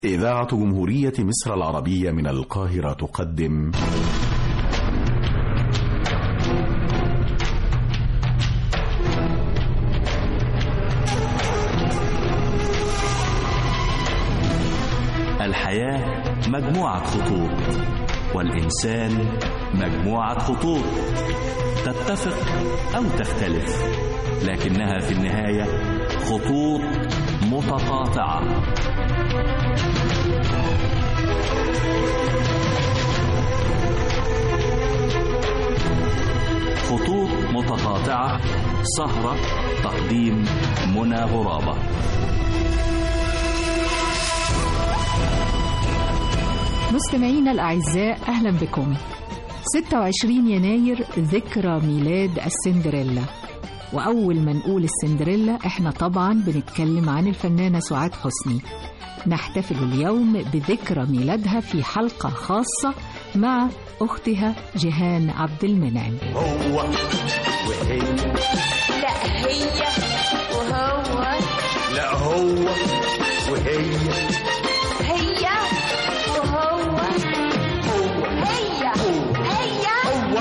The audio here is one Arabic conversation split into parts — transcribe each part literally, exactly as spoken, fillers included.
إذاعة جمهورية مصر العربية من القاهرة تقدم الحياة مجموعة خطوط، والإنسان مجموعة خطوط تتفق أو تختلف، لكنها في النهاية خطوط متقاطعة. خطوط متقاطعة، سهرة تقديم منى غرابة. مستمعينا الأعزاء، أهلا بكم. ستة وعشرين يناير ذكرى ميلاد السندريلا، وأول ما نقول السندريلا احنا طبعا بنتكلم عن الفنانة سعاد حسني. نحتفل اليوم بذكرى ميلادها في حلقة خاصة مع أختها جيهان عبد المنعم. هو وهي، لا هي وهو، لا هو وهي، هي وهو، هو هي هي هو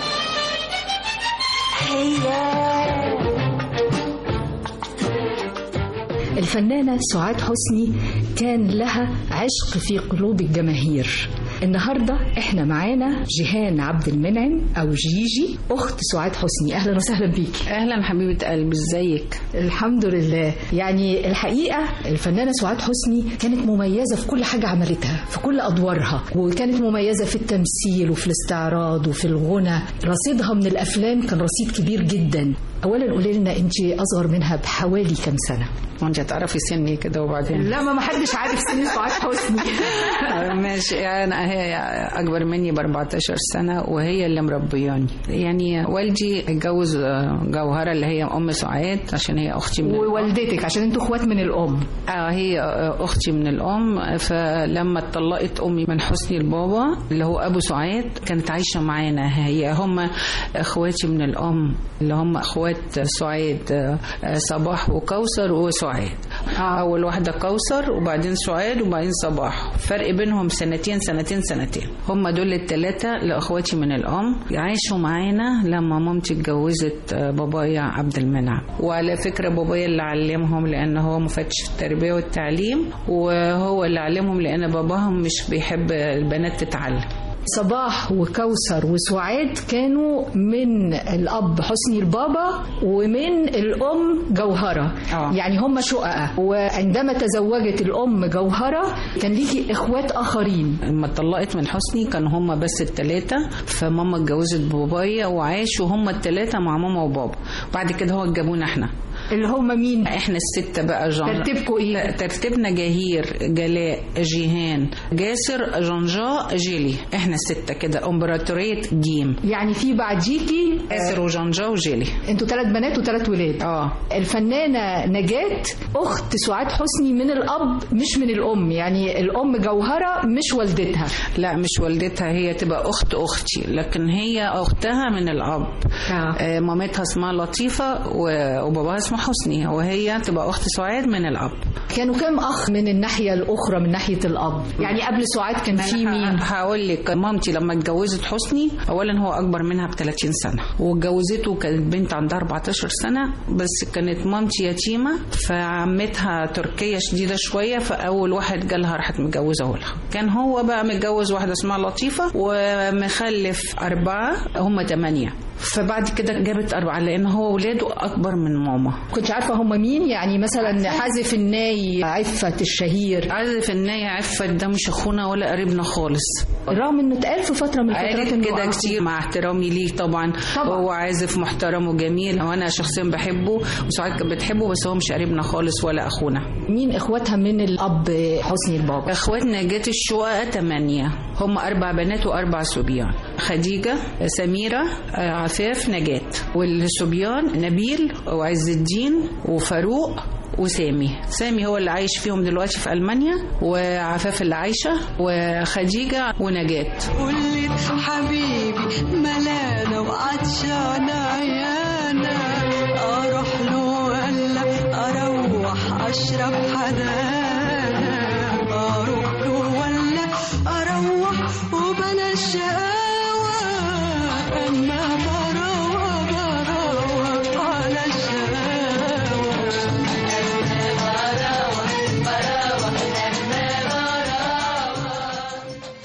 هي. الفنانة سعاد حسني كان لها عشق في قلوب الجماهير. النهاردة احنا معانا جيهان عبد المنعم أو جيجي، أخت سعاد حسني. أهلا وسهلا بيك. أهلا حبيبة قلبي، ازيك؟ الحمد لله. يعني الحقيقة الفنانة سعاد حسني كانت مميزة في كل حاجة عملتها، في كل أدوارها، وكانت مميزة في التمثيل وفي الاستعراض وفي الغنى. رصيدها من الأفلام كان رصيد كبير جدا. أولا قولي لنا، أنت أصغر منها بحوالي كم سنة؟ وانت هتعرفي سني كده وبعدين؟ لا، ما محدش عارف سن سعاد حسني. ماشي، انا هي اكبر مني ب أربعتاشر سنة، وهي اللي مربياني. يعني والدي اتجوز جوهرة اللي هي ام سعاد عشان هي اختي من ووالدتك عشان انتوا اخوات من الام. اه، هي اختي من الام. فلما اتطلقت امي من حسني البابا اللي هو ابو سعاد، كانت عايشة معانا. هي هم اخواتي من الام اللي هم اخوات سعاد، صباح وكوثر وسعاد. آه. اول واحده كوثر وبعدين سعاد وبعدين صباح، فرق بينهم سنتين سنتين سنتين. هم دول الثلاثه لاخواتي من الام عاشوا معانا لما مامتي اتجوزت بابايا عبد المنعم. وعلى فكره بابايا اللي علمهم، لان هو مفتش التربيه والتعليم، وهو اللي علمهم لان باباهم مش بيحب البنات تتعلم. صباح وكوثر وسعاد كانوا من الأب حسني البابا ومن الأم جوهرة. أوه. يعني هم شققة. وعندما تزوجت الأم جوهرة كان ليكي إخوات آخرين. لما اتطلقت من حسني كانوا هم بس الثلاثة، فماما اتجوزت بابايا وعاشوا هم الثلاثة مع ماما وبابا. بعد كده هو اتجابونا احنا اللي هم مين؟ احنا الستة بقى. جان ترتيبكم ايه؟ ترتيبنا جهير، جلاء، جيهان، جاسر، جنجاء، جيلي. احنا الستة كده، امبراطورية جيم. يعني في بعديكي جاسر وجنجاء وجيلي. انتوا ثلاث بنات وثلاث ولاد. اه. الفنانة نجاة اخت سعاد حسني من الاب مش من الام، يعني الام جوهرة مش والدتها. لا مش والدتها، هي تبقى اخت اختي، لكن هي اختها من الاب. آه. آه مامتها اسمها لطيفة وباباها اسمه حسني، وهي تبقى اخت سعاد من الاب. كانوا كام اخ من الناحيه الاخرى من ناحيه الاب؟ يعني قبل سعاد كان في مين؟ هقول لك. مامتي لما اتجوزت حسني، اولا هو اكبر منها ب ثلاثين سنه، واتجوزته كانت بنت عندها أربعتاشر سنه، بس كانت مامتي يتيمه، فعمتها تركيه شديده شويه، فاول واحد جالها راحت متجوزه لها. كان هو بقى متجوز واحده اسمها لطيفه ومخلف اربعه، هم ثمانيه. فبعد كده جابت أربعة لأن هو ولاده أكبر من ماما. كنت عارفة هم مين؟ يعني مثلا حازف الناي عفة الشهير. عازف الناي عفة ده مش أخونا ولا قريبنا خالص، رغم إنه اتقال في فترة من الفترات كده كتير. مع احترامي ليه طبعا, طبعا. هو عازف محترم وجميل، وأنا شخصيا بحبه وسعاد كانت بتحبه، بس هو مش قريبنا خالص ولا أخونا. مين إخواتها من الأب حسني البابا؟ إخواتنا جات الشقة ثمانية، هم أربع بنات وأربع صبيان. خديجة، سميرة، عفاف، نجاة. والصبيان نبيل وعز الدين وفاروق وسامي. سامي هو اللي عايش فيهم دلوقتي في ألمانيا، وعفاف اللي عايشة، وخديجة ونجاة. قلت حبيبي ملانا وعطشانة عيانا، أروح له ولا أروح أشرب حدانا، أروح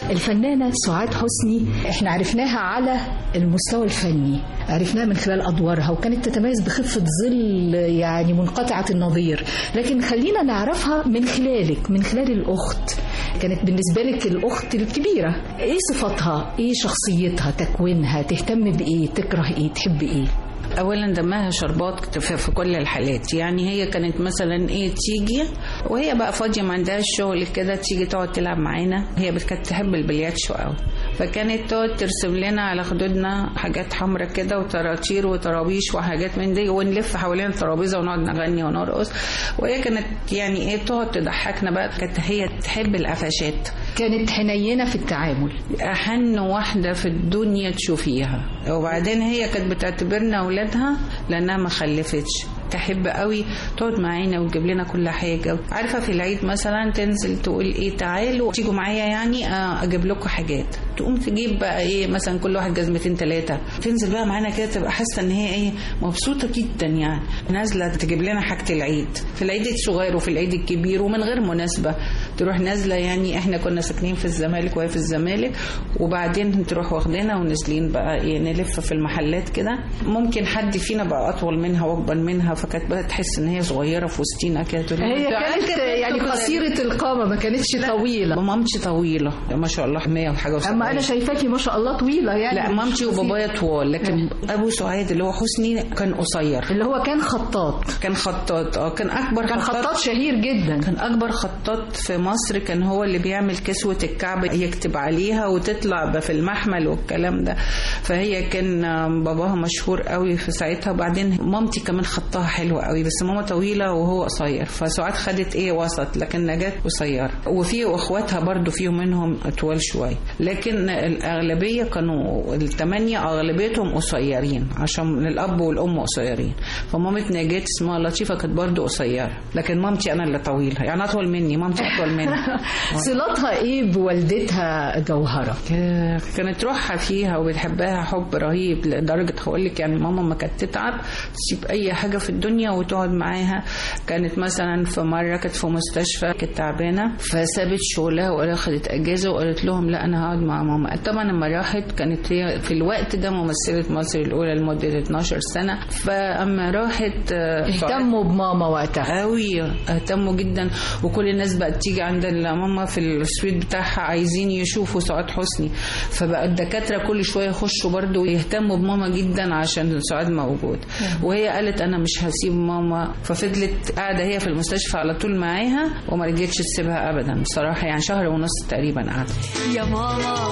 الفنانة سعاد حسني احنا عرفناها على المستوى الفني، عرفناها من خلال أدوارها وكانت تتميز بخفة ظل يعني منقطعة النظير، لكن خلينا نعرفها من خلالك، من خلال الأخت. كانت بالنسبة لك الأخت الكبيرة، ايه صفاتها، ايه شخصيتها، تكوينها، تهتم بإيه، تكره ايه، تحب ايه؟ اولا دمها شربات في كل الحالات، يعني هي كانت مثلا ايه تيجي وهي بقى فاضيه ما عندهاش شغل كده، تيجي تقعد تلعب معانا. هي كانت تحب البلياتشو قوي، فكانت تقعد ترسم لنا على خدودنا حاجات حمراء كده وطراطير وطرابيش وحاجات من دي، ونلف حوالين الترابيزه ونقعد نغني ونرقص. وهي كانت يعني ايه تقعد تضحكنا بقى. كانت هي تحب القفشات، كانت حنينه في التعامل، احن واحده في الدنيا تشوفيها. وبعدين هي كانت بتعتبرنا اولادها لانها ما خلفتش، تحب قوي تقعد معانا وتجيب لنا كل حاجه. عارفه في العيد مثلا تنزل تقول ايه تعالوا تيجوا معايا يعني اجيب لكم حاجات، تقوم تجيب بقى ايه مثلا كل واحد جزمتين ثلاثه، تنزل بقى معانا كده تبقى حاسه ان هي ايه مبسوطه جدا، يعني نازله تجيب لنا حاجه العيد، في العيد الصغير وفي العيد الكبير ومن غير مناسبه تروح نازله. يعني احنا كنا ساكنين في الزمالك وهي في الزمالك، وبعدين تروح واخدانا ونازلين بقى ايه نلف في المحلات كده. ممكن حد فينا بقى اطول منها واكبر منها، فكانت بقى تحس ان هي صغيره في وسطينا كده. هي كانت يعني قصيره القامه، ما كانتش طويله. مامتي طويله ما شاء الله مية وحاجه وسبعين. اما انا شايفاكي ما شاء الله طويله يعني. لا مامتي وبابايا طوال، لكن ابو سعاد اللي هو حسني كان قصير، اللي هو كان خطاط. كان خطاط اه كان اكبر كان خطاط, خطاط شهير جدا، كان اكبر خطاط في مصر. كان هو اللي بيعمل كسوه الكعب يكتب عليها وتطلع في المحمل والكلام ده. فهي كان باباها مشهور قوي في ساعتها. وبعدين مامتي كمان خطها حلو قوي، بس ماما طويله وهو قصير، فسعاد خدت ايه وسط، لكن نجاة قصيره. وفي اخواتها برضو فيهم منهم اطوال شويه، لكن الاغلبيه كانوا الثمانيه اغلبيتهم قصيرين عشان الاب والام قصيرين. فمامة نجاة اسمها لطيفه كانت برضو قصيره، لكن مامتي انا اللي طويله، يعني اطول مني، مامتي اطول مني. صلتها ايه بوالدتها جوهره؟ كانت روحها فيها وبتحبها حب رهيب، لدرجه هقول لك يعني ماما ما كانت تتعب تسيب اي حاجه في الدنيا وتقعد معاها. كانت مثلا في مره كانت في مستشفى كانت تعبانه، فسابت شغلها واخدت اجازه وقالت لهم لا انا هقعد مع ماما. طبعا لما راحت كانت هي في الوقت ده ممثله مصر الاولى لمده اتناشر سنه، فاما راحت اهتموا بماما وقتها قوي، اهتموا جدا. وكل الناس بقت تيجي عند ماما في السويت بتاعها عايزين يشوفوا سعاد حسني، فبقى الدكاتره كل شويه يخشوا برضو ويهتموا بماما جدا عشان سعاد موجود. وهي قالت انا مش هسيب ماما، ففضلت قاعده هي في المستشفى على طول معاها وما رجعتش تسيبها ابدا بصراحه، يعني شهر ونص تقريبا قعدت. يا ماما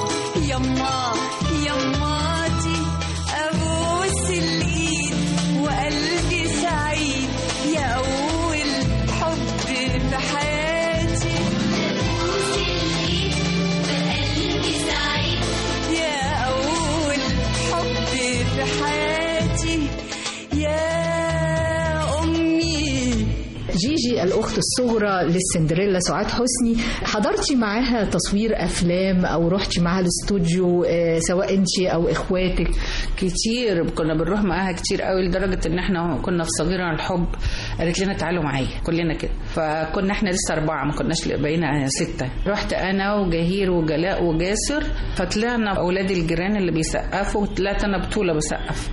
يما يماتي ابوس الايد وقلبي سعيد، يا اول حب في حياتي، ابوس الايد وقلبي سعيد، يا اول حب في حياتي يا امي. جيجي الأخت الصغرى للسندريلا سعاد حسني، حضرتي معاها تصوير أفلام أو رحتي معاها الاستوديو سواء أنت أو إخواتك؟ كتير، كنا بنروح معاها كتير قوي، لدرجة إن إحنا كنا في صغيرة الحب قالت لنا تعالوا معايا كلنا كده، فكنا إحنا لسه أربعة ما كناش بقينا ستة. رحت أنا وجهير وجلاء وجاسر، فطلعنا أولاد الجيران اللي بيسقفوا، وطلعت أنا بطولة بسقف.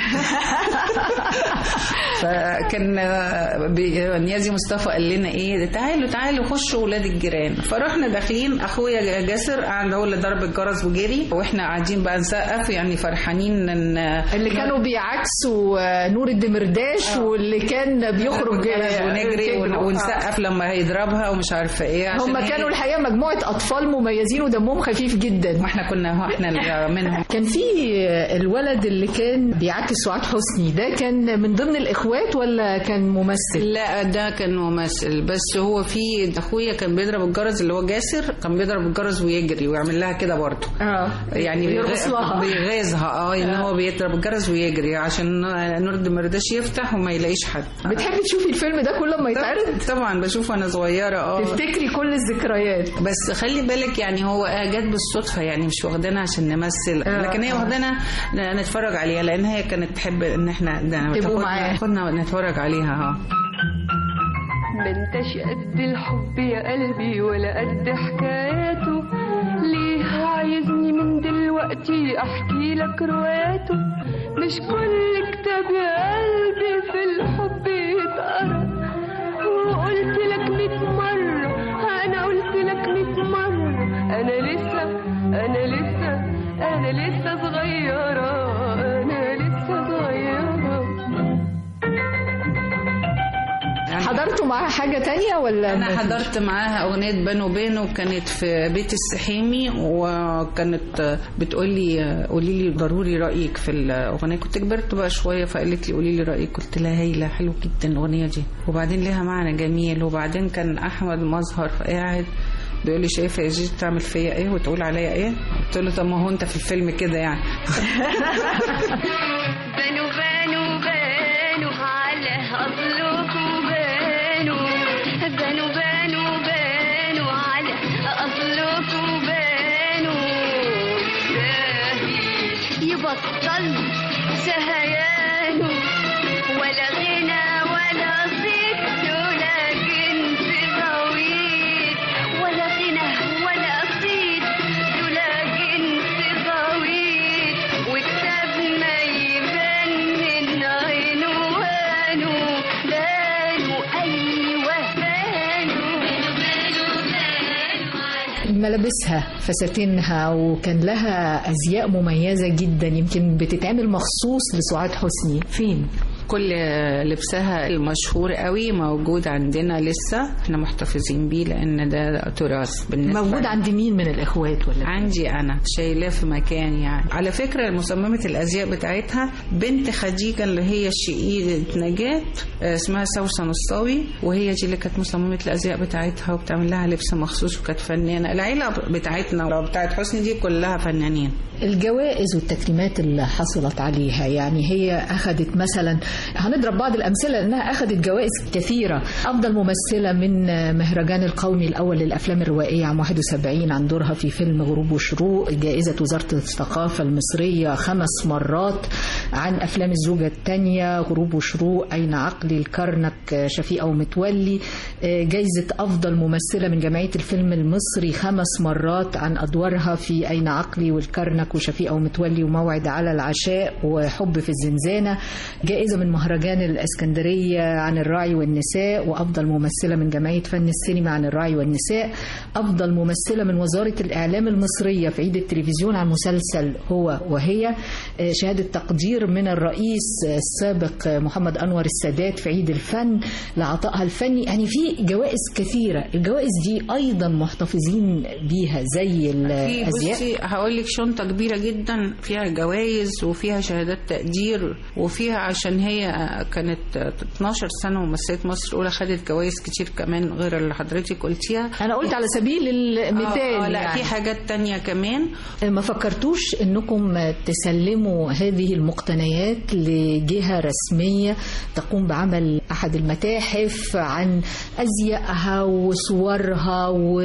فكان نيازي مصطفى قال لنا ايه تعالوا تعالوا خشوا ولاد الجيران. فروحنا داخلين، اخويا جاسر قاعد هو اللي ضرب الجرس وجري، واحنا قاعدين بقى نسقف يعني فرحانين ان اللي كانوا بيعكسوا نور الدمرداش آه. واللي كان بيخرج ونجري ونسقف لما هيضربها ومش عارفه ايه. هم كانوا الحقيقه مجموعه اطفال مميزين ودمهم خفيف جدا، واحنا كنا هو احنا منهم. كان في الولد اللي كان بيعكس سعاد حسني، ده كان من ضمن الاخوات ولا كان ممثل؟ لا ده كان ممثل، بس هو في اخويا كان بيضرب الجرس اللي هو جاسر، كان بيضرب الجرس ويجري ويعمل لها كده برضه اه يعني بيغيظها اه ان هو بيضرب الجرس ويجري عشان نور الدمرداش يفتح وما يلاقيش حد. بتحبي تشوفي الفيلم ده كل ما يتعرض؟ طبعا بشوفه وانا صغيره اه تفتكري كل الذكريات. بس خلي بالك يعني هو جت بالصدفه، يعني مش واخدانا عشان نمثل آه. لكن هي واخدانا نتفرج عليها، لان هي كانت تحب ان احنا تبقوا معاها، كنا نتفرج عليها ها. ما انتش قد الحب يا قلبي ولا قد حكاياته، ليه عايزني من دلوقتي احكي لك رواياته؟ مش كل كتاب يا قلبي في الحب يتقرا. وقلت لك ميت مرة، انا قلت لك ميت مرة، انا لسه انا لسه انا لسه صغيرة، انا لسه صغيرة. حضرتوا معاها حاجة تانية ولا؟ أنا حضرت معاها أغنية بانو بانو، كانت في بيت السحيمي، وكانت بتقولي قولي لي ضروري رأيك في الأغنية. كنت كبرت بقى شوية فقالت لي قولي لي رأيك، قلت لها هايلة حلو جدا الأغنية دي، وبعدين لها معنى جميل. وبعدين كان أحمد مظهر قاعد بيقول لي شايفه يا جيجي تعمل فيا ايه وتقول عليا ايه؟ قلت له طب ما هو انت في الفيلم كده يعني. بانو بانو بانو على اصلكم، بانو بانو بانو بانو على اصلكم، بانو يبطل سهيانو ولا غنى ولا صيت ولا جنس طويل، ولا غنى ولا صيت ولا جنس طويل، وكتاب ما يبان من عنوانه بانو. ايوه بانو بانو بانو. ملابسها فساتينها وكان لها أزياء مميزة جدا، يمكن بتتعمل مخصوص لسعاد حسني. فين؟ كل لبسها المشهور قوي موجود عندنا لسه، احنا محتفظين بيه لان ده تراث بالنسبه. موجود عند مين من الاخوات ولا؟ عندي انا، شايلاه في مكان يعني. على فكره مصممه الازياء بتاعتها بنت خديجه اللي هي الشقيقه نجاة، اسمها سوسن الصاوي، وهي دي اللي كانت مصممه الازياء بتاعتها وبتعمل لها لبس مخصوص، وكانت فنانه. العيله بتاعتنا بتاعت حسني دي كلها فنانين. الجوائز والتكريمات اللي حصلت عليها، يعني هي أخذت مثلا، هنضرب بعض الأمثلة لأنها أخذت جوائز كثيرة. أفضل ممثلة من مهرجان القومي الأول للأفلام الروائية عام واحد وسبعين عن دورها في فيلم غروب وشروق، جائزة وزارة الثقافة المصرية خمس مرات عن أفلام الزوجة الثانية، غروب وشروق، أين عقلي، الكرنك، شفيقة ومتولي، جائزة أفضل ممثلة من جمعية الفيلم المصري خمس مرات عن أدوارها في أين عقلي والكرنك وشفيقة ومتولي وموعد على العشاء وحب في الزنزانة، جائزة من مهرجان الإسكندرية عن الراعي والنساء، وأفضل ممثلة من جمعية فن السينما عن الراعي والنساء، أفضل ممثلة من وزارة الإعلام المصرية في عيد التلفزيون عن مسلسل هو وهي، شهادة تقدير من الرئيس السابق محمد أنور السادات في عيد الفن لعطائها الفني. يعني في جوائز كثيرة. الجوائز دي أيضا محتفظين بيها زي الأزياء. بصي هقول لك شنطة كبيرة جدا فيها جوائز وفيها شهادات تقدير، وفيها عشان هي كانت اتناشر سنة ممثلة مصر الأولى، خدت جوائز كتير كمان غير اللي حضرتك قلتيها. أنا قلت على سبيل المثال. آه آه لا يعني في حاجات تانية كمان. ما فكرتوش أنكم تسلموا هذه المقتنيات لجهة رسمية تقوم بعمل أحد المتاحف عن أزيائها وصورها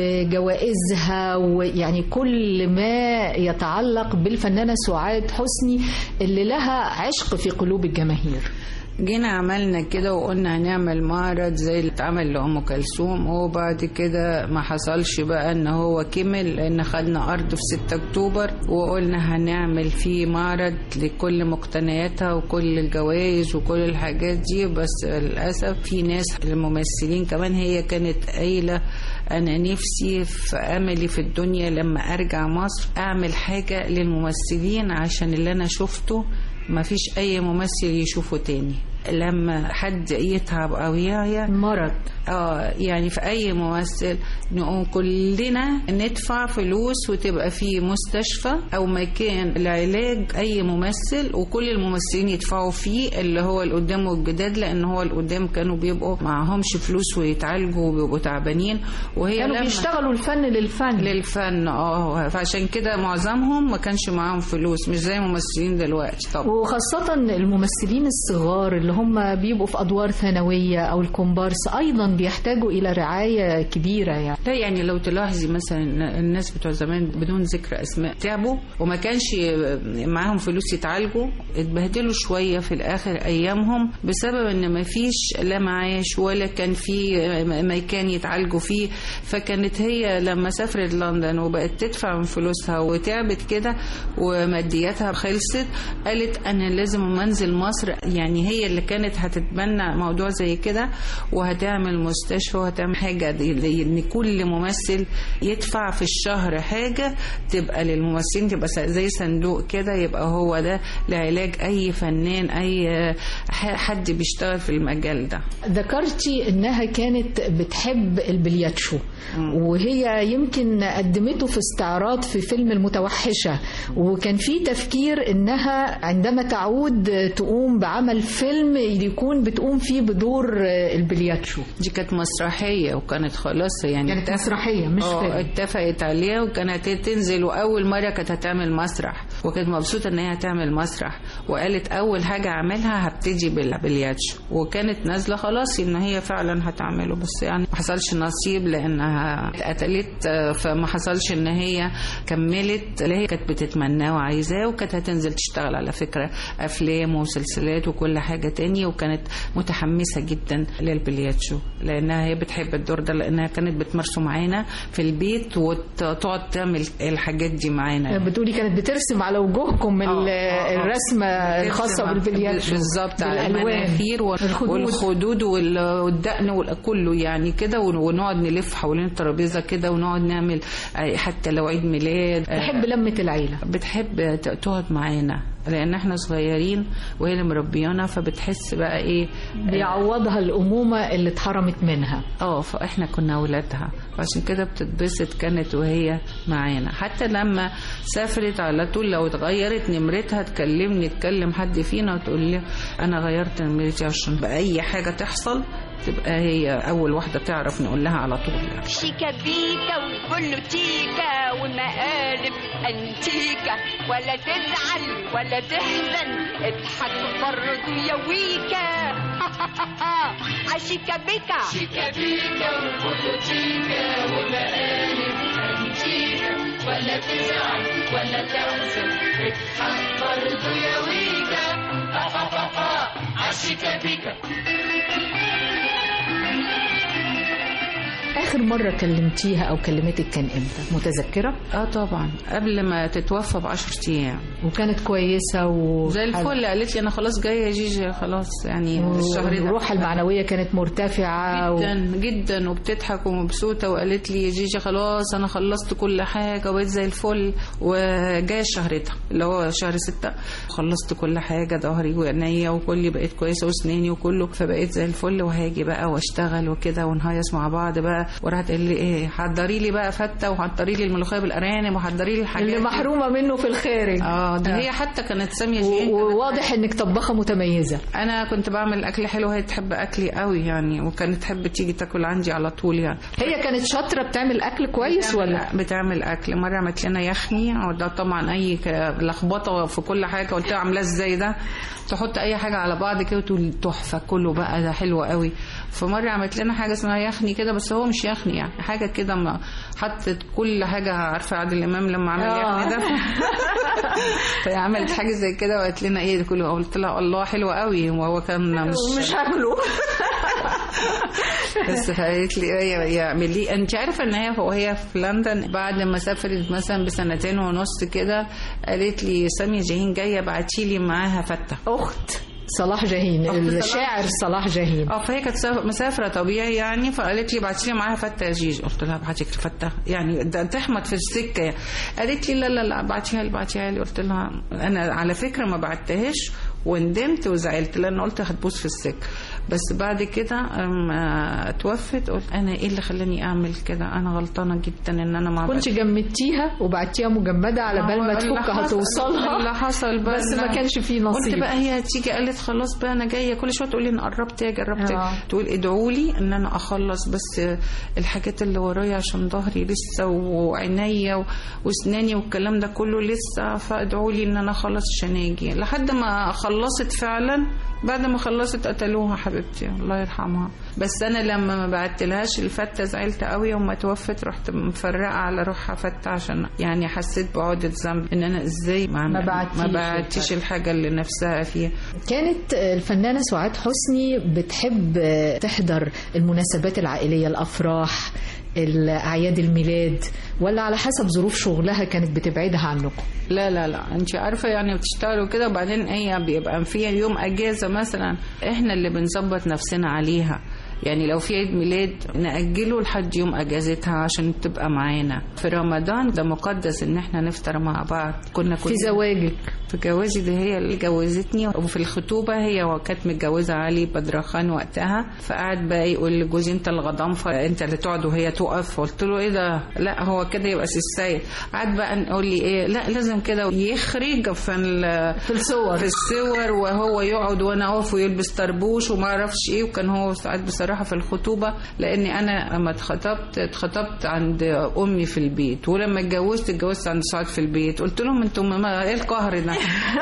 وجوائزها، ويعني كل ما يتعلق بالفنانة سعاد حسني اللي لها عشق في قلوب الجماهير؟ جينا عملنا كده وقلنا هنعمل معرض زي اللي اتعمل لأم كلثوم، وبعد كده ما حصلش بقى ان هو كمل، لان خدنا ارض في ستة اكتوبر وقلنا هنعمل فيه معرض لكل مقتنياتها وكل الجوائز وكل الحاجات دي. بس للأسف في ناس الممثلين كمان، هي كانت قايلة أنا نفسي في أملي في الدنيا لما أرجع مصر أعمل حاجة للممثلين، عشان اللي أنا شفته ما فيش أي ممثل يشوفه تاني. لما حد يتعب أو يعيا مرض اه يعني في أي ممثل نقوم كلنا ندفع فلوس وتبقى في مستشفى أو مكان العلاج أي ممثل، وكل الممثلين يدفعوا فيه، اللي هو القدام والجداد، لأن هو القدام كانوا بيبقوا معهمش فلوس ويتعالجوا وبيبقوا تعبانين، وهي كانوا بيشتغلوا الفن للفن للفن اه فعشان كده معظمهم ما كانش معاهم فلوس، مش زي الممثلين دلوقتي طبعا. وخاصة الممثلين الصغار اللي هم بيبقوا في أدوار ثانوية أو الكومبارس أيضا بيحتاجوا إلى رعاية كبيرة يعني. لا يعني لو تلاحظي مثلا الناس بتوع زمان بدون ذكر أسماء تعبوا وما كانش معاهم فلوس يتعالجوا، اتبهدلوا شوية في الآخر أيامهم بسبب إن ما فيش لا معاش ولا كان في مكان يتعالجوا فيه. فكانت هي لما سافرت لندن وبقت تدفع من فلوسها وتعبت كده ومادياتها خلصت، قالت أنا لازم منزل مصر. يعني هي اللي كانت هتتبنى موضوع زي كده وهتعمل مستشفى وهتعمل حاجة إن كل ممثل يدفع في الشهر حاجة تبقى للممثلين، تبقى زي صندوق كده يبقى هو ده لعلاج أي فنان أي حد بيشتغل في المجال ده. ذكرتي إنها كانت بتحب البلياتشو وهي يمكن قدمته في استعراض في فيلم المتوحشة، وكان في تفكير إنها عندما تعود تقوم بعمل فيلم يكون بتقوم فيه بدور البلياتشو. دي كانت مسرحية وكانت خلاص يعني كانت مسرحية مش فيلم. اتفقت عليها وكانت تنزل، وأول مرة كانت هتعمل مسرح وكانت مبسوطة إن هي هتعمل مسرح، وقالت أول حاجة أعملها هبتدي بالبلياتشو، وكانت نازلة خلاص إن هي فعلا هتعمله، بس يعني ما حصلش نصيب لأنها اتقتلت، فما حصلش إن هي كملت اللي هي كانت بتتمناه وعايزاه، وكانت هتنزل تشتغل على فكرة أفلام ومسلسلات وكل حاجة تانية، وكانت متحمسة جدا للبلياتشو لأنها هي بتحب الدور ده، لأنها كانت بتمارسه معانا في البيت وتقعد تعمل الحاجات دي معانا. بتقولي كانت بترسم على وجوهكم الرسمة الخاصة بالبلياتشو بالظبط، على المناخير والخدود والدقن وكله يعني كده، ونقعد نلف حوالين الترابيزة كده ونقعد نعمل حتى لو عيد ميلاد. بتحب لمة العيلة، بتحب تقعد معانا لأن احنا صغيرين وهي اللي مربيانا، فبتحس بقى ايه بيعوضها الأمومة اللي اتحرمت منها. اه فاحنا كنا أولادها، وعشان كده بتتبسط كانت وهي معانا. حتى لما سافرت على طول لو اتغيرت نمرتها تكلمني تكلم حد فينا وتقول لي أنا غيرت نمرتي عشان بأي حاجة تحصل تبقى هي أول واحدة تعرف نقول لها على طول يعني. شيكا بيكا وبولوتيكا ومقالب أنتيكا، ولا تزعل ولا تحزن اضحك برضو يا ويكا. عشيكا بيكا شيكا بيكا وبولوتيكا ومقالب أنتيكا، ولا تزعل ولا تحزن اضحك برضو يا ويكا. عشيكا بيكا. آخر مرة كلمتيها أو كلمتك كان إمتى؟ متذكرة؟ آه طبعا قبل ما تتوفى بعشر أيام، وكانت كويسة و... زي الفل. قالت لي أنا خلاص جاية يا جيجي خلاص يعني و... الشهر ده. الروح المعنوية كانت مرتفعة جدا و... جدا وبتضحك ومبسوطة، وقالت لي يا جيجي خلاص أنا خلصت كل حاجة وبقيت زي الفل، وجاية الشهر ده اللي هو شهر ستة خلصت كل حاجة، ظهري وعينيا وكلي بقيت كويسة وسناني وكله، فبقيت زي الفل وهاجي بقى واشتغل وكده ونهيص مع بعض بقى. وراحت قال لي ايه حضري لي بقى فتة وحضري لي الملوخية بالأرانب وحضري لي الحاجات اللي محرومة منه في الخارج. اه دي هي حتى كانت سامية جهين، وواضح انك طباخة متميزة. انا كنت بعمل اكل حلو وهي تحب اكلي قوي يعني، وكانت تحب تيجي تاكل عندي على طول يعني. هي كانت شاطرة بتعمل اكل كويس بتعمل ولا بتعمل اكل؟ مرة عملت لنا يخني، وده طبعا اي لخبطة في كل حاجة، قلت لها عاملاه ازاي ده، تحط اي حاجة على بعض كده وتقول تحفة كله بقى ده حلو قوي. فمرة عملت لنا حاجة اسمها يخني كده، بس هو مش يخني يعني حاجة كده ما حطت كل حاجة. عارفة عادل الإمام لما عمل يخني ده فعملت حاجة زي كده وقالت لنا ايه ده كله، قلت لها الله حلو قوي، وهو كان مش مش عامله بس قالت لي ايه يعمل لي. انت عارفه ان هي وهي في لندن بعد ما سافرت مثلا بسنتين ونص كده قالت لي سامية جاهين جايه بعتي لي معاها فتة، اخت صلاح جاهين الشاعر صلاح جاهين. اه فهي كانت مسافره طبيعي يعني، فقالت لي بعتي لي معاها فتة يا جيجي، قلت لها ابعتك فتة يعني ده تحمد في السكه يعني. قالت لي لا لا لا بعتيها لي بعتيها لي، قلت لها انا على فكره ما بعتهاش وندمت وزعلت لان قلت هتبوظ في السكه. بس بعد كده اما توفت قلت انا ايه اللي خلاني اعمل كده، انا غلطانه جدا ان انا ما كنت جمدتيها وبعتيها مجمده على بال ما تفك هتوصلها. اللي حصل بقى بس ما كانش فيه نصيب. قلت بقى هي تيجي قالت خلاص بقى انا جايه، كل شويه تقول لي انا قربت اجي قربت تقول ادعوا لي ان انا اخلص بس الحاجات اللي ورايا عشان ظهري لسه وعينيا واسناني والكلام ده كله لسه، فادعوا لي ان انا اخلص عشان اجي. لحد ما خلصت فعلا، بعد ما خلصت قتلوها حبيبتي الله يرحمها. بس انا لما ما بعتلهاش الفته زعلت قوي، وما توفت رحت مفرقه على روحها فته، عشان يعني حسيت بعقده ذنب ان انا ازاي ما ما بعتيش الحاجه اللي نفسها فيها. كانت الفنانه سعاد حسني بتحب تحضر المناسبات العائليه، الافراح، الأعياد الميلاد، ولا على حسب ظروف شغلها كانت بتبعدها عنكم؟ لا لا لا انت عارفه يعني بتشتغلوا كده، وبعدين هي بيبقى فيها يوم اجازه مثلا احنا اللي بنظبط نفسنا عليها. يعني لو في عيد ميلاد نأجله لحد يوم اجازتها عشان تبقى معانا. في رمضان ده مقدس ان احنا نفطر مع بعض. كنا في زواجك؟ في جوازي ده هي اللي جوزتني، وفي الخطوبه هي كانت متجوزه علي بدرخان وقتها، فقعد بقى يقول لجوزي انت الغضنفه انت اللي تقعد وهي تقف. قلت له ايه ده، لا هو كده يبقى سيد. قعد بقى نقول لي ايه لا لازم كده يخرج في في الصور في الصور وهو يقعد وانا اقف ويلبس طربوش وما اعرفش ايه. وكان هو ساعات بصراحه في الخطوبه، لاني انا لما اتخطبت اتخطبت عند امي في البيت، ولما اتجوزت اتجوزت عند سعاد في البيت. قلت لهم انتم ايه القهر ده؟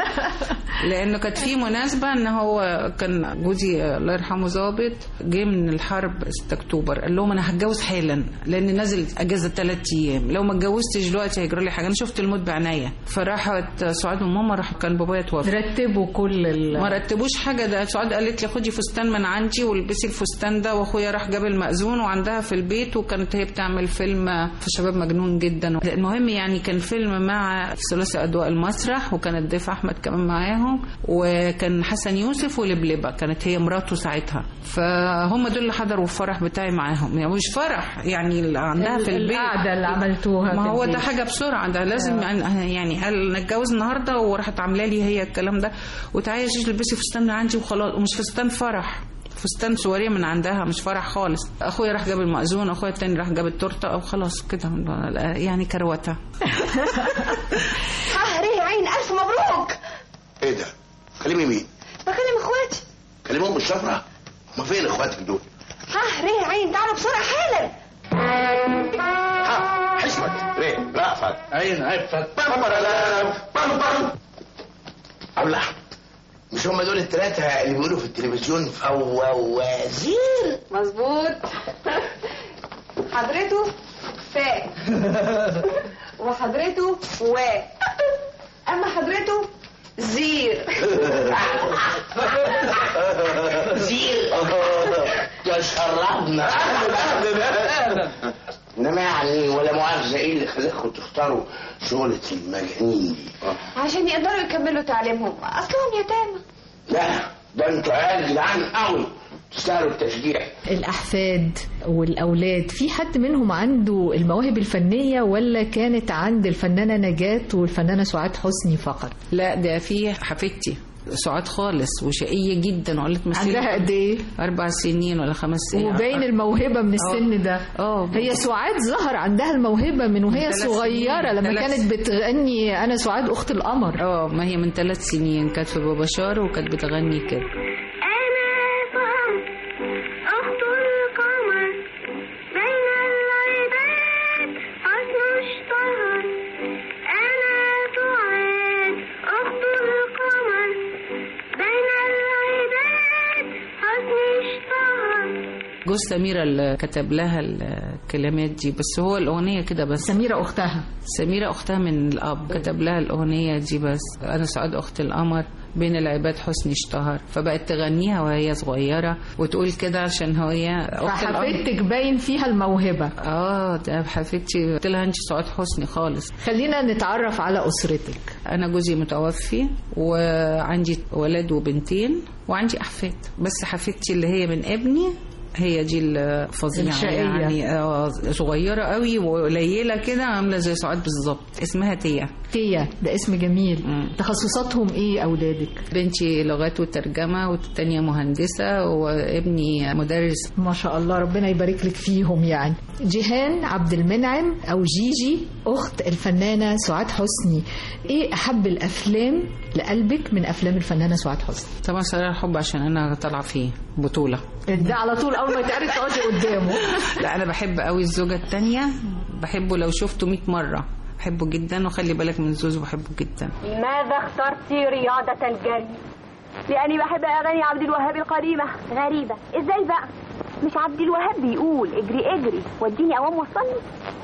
لانه كانت في مناسبه ان هو كان جوزي الله يرحمه ضابط جه من الحرب ستة اكتوبر، قال لهم انا هتجوز حالا لان نازل اجازه ثلاث ايام، لو ما اتجوزتش دلوقتي هيجرى لي حاجه. انا شفت الموت بعناية. فراحت سعاد وماما راح كان بابايا توفى، رتبوا كل ال... ما رتبوش حاجه. ده سعاد قالت لي خدي فستان من عندي والبسي الفستان ده، واخويا راح جاب المأذون وعندها في البيت. وكانت هي بتعمل فيلم في شباب مجنون جدا. المهم يعني كان فيلم مع ثلاثي اضواء المسرح، وكانت ضيف احمد كمان معاهم، وكان حسن يوسف ولبلبه كانت هي مراته ساعتها. فهم دول اللي حضروا الفرح بتاعي معاهم. يعني مش فرح يعني اللي عندها في البيت، القعده اللي عملتوها. ما هو ده حاجه بسرعه، ده لازم يعني, يعني قال نتجوز النهارده، وراحت عامله لي هي الكلام ده وتعالي تلبسي فستان من عندي وخلاص. ومش فستان فرح، فستان سواريه من عندها، مش فرح خالص. اخويا راح جاب المأذون، اخويا التاني راح جاب التورته، او خلاص كده يعني كروته. ها ريه عين الف مبروك. ايه ده؟ كلمي مين؟ بكلم اخواتي. كلمهم بالشفره؟ ما فين اخواتك دول؟ ها ريه عين تعالوا بسرعه حالا. ها حشمت ريه رأفت عين عفت بمبرلام بم بم. أولى مش هم دول الثلاثة اللي بيقولوا في التلفزيون فوازير؟ مظبوط. حضرته فاء وحضرته واء، أما حضرته زير. زير يا شربنا. انما يعني ولا مؤاخذة ايه اللي خلاكم تختاروا شغلة المجانين دي؟ عشان يقدروا يكملوا تعليمهم، اصلهم يتامى. لا ده انتوا عيال جدعان قوي تستاهلوا التشجيع. الأحفاد والأولاد في حد منهم عنده المواهب الفنية، ولا كانت عند الفنانة نجاة والفنانة سعاد حسني فقط؟ لا ده في حفيدتي سعاد خالص وشقية جدا، وقالت مثلا عندها قد ايه؟ أربع سنين ولا خمس سنين، وبين الموهبة من السن ده. اه هي سعاد ظهر عندها الموهبة من وهي صغيرة لما كانت بتغني أنا سعاد أخت القمر. اه ما هي من ثلاث سنين كانت في بابا شار وكانت بتغني كده. جوز سميرة اللي كتب لها الكلمات دي، بس هو الأغنية كده بس. سميرة أختها سميرة أختها من الأب، كتب لها الأغنية دي بس. أنا سعاد أخت القمر بين العباد حسني اشتهر، فبقت تغنيها وهي صغيرة وتقول كده عشان هي أخت القمر. فحفيدتك باين فيها الموهبة. اه ده حفيدتي، قلت لها انت سعاد حسني خالص. خلينا نتعرف على أسرتك. أنا جوزي متوفي وعندي ولد وبنتين وعندي أحفاد، بس حفيدتي اللي هي من ابني هي دي الفظيعة الشقية. يعني آه، صغيرة قوي وقليلة كده عاملة زي سعاد بالظبط. اسمها تيا. تيا ده اسم جميل. مم. تخصصاتهم ايه اولادك؟ بنتي لغات وترجمة والتانية مهندسة وابني مدرس. ما شاء الله ربنا يبارك لك فيهم. يعني جيهان عبد المنعم او جيجي اخت الفنانة سعاد حسني، ايه احب الافلام لقلبك من افلام الفنانة سعاد حسني؟ طبعا سرايا الحب عشان انا طالعة فيه بطولة. ده على طول اول ما تعرف تقعدي قدامه. لا انا بحب قوي الزوجة التانية، بحبه لو شفته مئة مرة، بحبه جدا. وخلي بالك من زوزو بحبه جدا. لماذا اخترتي رياضة الجري؟ لأني بحب أغاني عبد الوهاب القديمة. غريبة، إزاي بقى؟ مش عبد الوهاب بيقول اجري اجري وديني أوام وصلني؟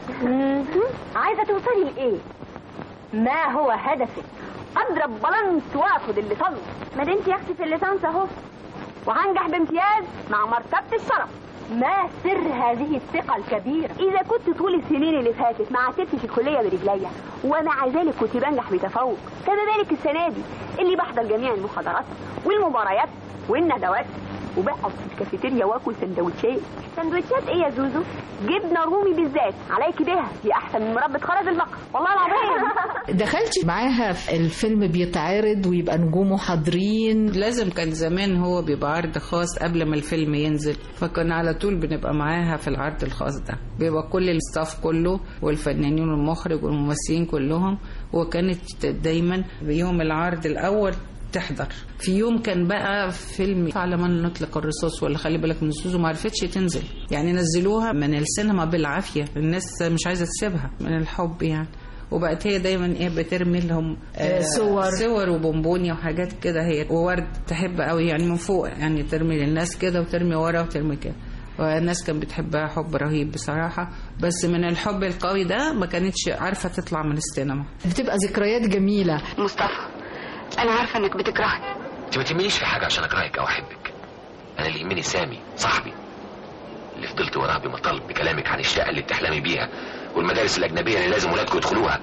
عايزة توصلي لإيه؟ ما هو هدفك؟ أضرب بلنس وآخد الليسانس. ما انت يا أختي في الليسانس أهو، وهنجح بامتياز مع مرتبة الشرف. ما سر هذه الثقة الكبيرة؟ إذا كنت طول السنين اللي فاتت ما عتبتش الكلية برجليا ومع ذلك كنت بنجح بتفوق، فما بالك السنة دي اللي بحضر جميع المحاضرات والمباريات والندوات وبقعد في الكافيتيريا واكل سندوتشات. سندوتشات ايه يا زوزو؟ جبنه رومي بالذات، عليك بيها، دي احسن من مربى خرز البقر والله العظيم. دخلتي معاها في الفيلم بيتعرض ويبقى نجومه حاضرين؟ لازم كان زمان هو بيبقى عرض خاص قبل ما الفيلم ينزل، فكنا على طول بنبقى معاها في العرض الخاص ده، بيبقى كل الستاف كله والفنانين والمخرج والممثلين كلهم، وكانت دايما بيوم العرض الاول تحضر. في يوم كان بقى فيلم على من نطلق الرصاص ولا خلي بالك من زوزو، ما عرفتش تنزل، يعني نزلوها من السينما بالعافيه، الناس مش عايزه تسيبها من الحب يعني. وبقت هي دايما ايه بترمي لهم آه صور صور وبونبوني وحاجات كده، هي وورد تحب قوي يعني من فوق، يعني ترمي للناس كده وترمي ورا وترمي كده، والناس كانت بتحبها حب رهيب بصراحة. بس من الحب القوي ده ما كانتش عارفة تطلع من السينما. بتبقى ذكريات جميلة. مصطفى أنا عارفة إنك بتكرهني. أنت ما تهمنيش في حاجة عشان أكرهك أو أحبك، أنا اللي يهمني سامي صاحبي اللي فضلت وراه بمطالب بكلامك عن الشقة اللي بتحلمي بيها والمدارس الأجنبية اللي لازم ولادكم يدخلوها.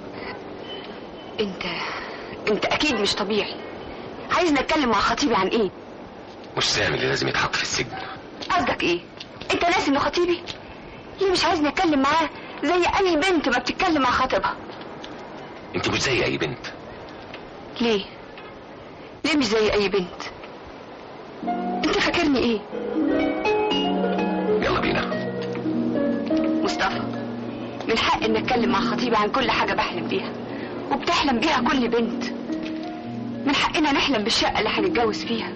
أنت أنت أكيد مش طبيعي. عايز نتكلم مع خطيبي عن إيه؟ مش سامي اللي لازم يتحط في السجن. قصدك إيه؟ أنت ناسي إنه خطيبي؟ ليه مش عايز نتكلم معاه زي أي بنت ما بتتكلم مع خطيبها؟ أنت مش زي أي بنت. ليه؟ ليه مش زي أي بنت؟ أنت فاكرني إيه؟ يلا بينا. مصطفى من حق إن أتكلم مع خطيبي عن كل حاجة بحلم بيها وبتحلم بيها كل بنت. من حقنا نحلم بالشقة اللي هنتجوز فيها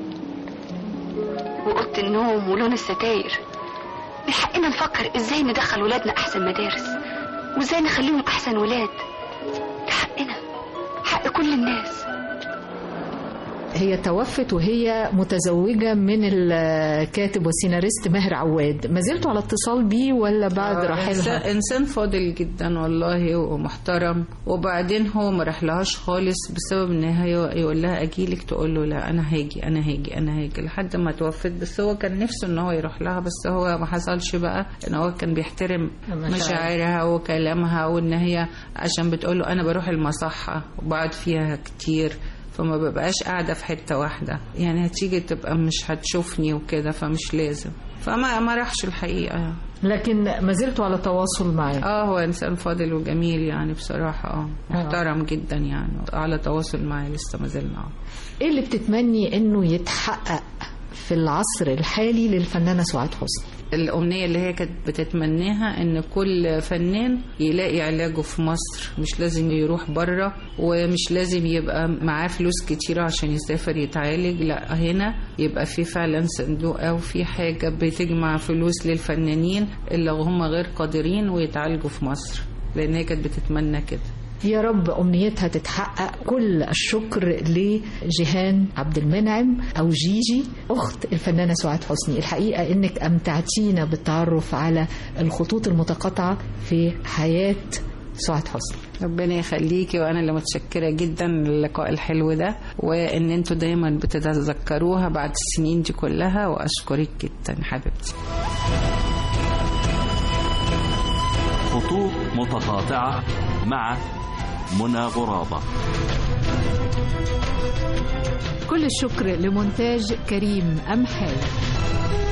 وأوضة النوم ولون الستاير. من حقنا نفكر إزاي ندخل ولادنا أحسن مدارس وإزاي نخليهم أحسن ولاد. ده حقنا، حق كل الناس. هي توفت وهي متزوجة من الكاتب والسيناريست ماهر عواد، ما زلتوا على اتصال بيه ولا بعد آه رحيلها؟ إنسان فاضل جدا والله ومحترم، وبعدين هو ما رحلهاش خالص بسبب ان هي يقول لها اجيلك تقول له لا انا هاجي انا هاجي انا هاجي لحد ما توفت. بس هو كان نفسه ان هو يروح لها بس هو ما حصلش بقى، ان هو كان بيحترم مشاعرها وكلامها، وان هي عشان بتقول له انا بروح المصحة وبقعد فيها كتير فما ببقاش قاعدة في حتة واحدة، يعني هتيجي تبقى مش هتشوفني وكده فمش لازم، فما ما راحش الحقيقة. لكن ما زلتوا على تواصل معاه؟ اه هو انسان فاضل وجميل يعني بصراحة، اه محترم جدا يعني، على تواصل معاه لسه ما زلنا. ايه اللي بتتمني انه يتحقق في العصر الحالي للفنانة سعاد حسني؟ الأمنية اللي هي كانت بتتمناها إن كل فنان يلاقي علاجه في مصر، مش لازم يروح بره ومش لازم يبقى معاه فلوس كتيرة عشان يسافر يتعالج، لا هنا يبقى في فعلا صندوق أو في حاجة بتجمع فلوس للفنانين اللي هم غير قادرين ويتعالجوا في مصر، لأن هي كانت بتتمنى كده. يا رب أمنيتها تتحقق. كل الشكر لجيهان عبد المنعم أو جيجي أخت الفنانة سعاد حسني. الحقيقة إنك أمتعتينا بالتعرف على الخطوط المتقاطعة في حياة سعاد حسني. ربنا يخليكي، وأنا اللي متشكرة جدا للقاء الحلو ده، وإن انتوا دايما بتتذكروها بعد السنين دي كلها، وأشكرك جدا حبيبتي. خطوط متقاطعة مع منى غرابة. كل الشكر لمونتاج كريم أمحاي.